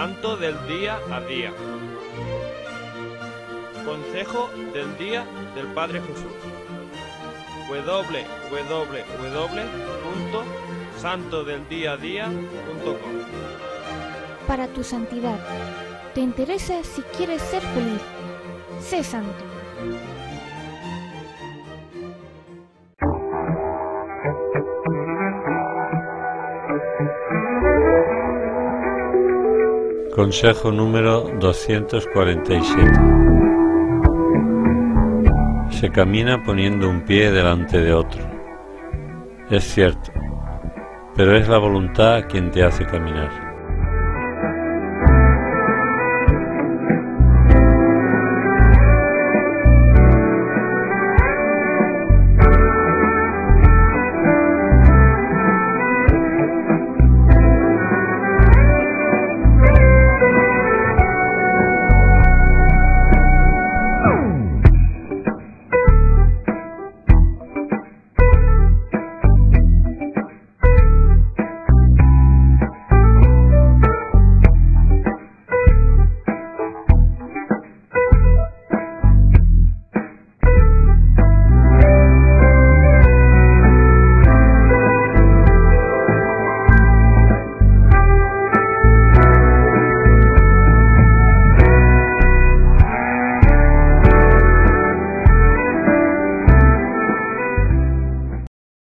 Santo del día a día. Consejo del día del Padre Jesús. www.santodeldiaadía.com. Para tu santidad. ¿Te interesa si quieres ser feliz? Sé santo. Consejo número 247. Se camina poniendo un pie delante de otro. Es cierto, pero es la voluntad quien te hace caminar.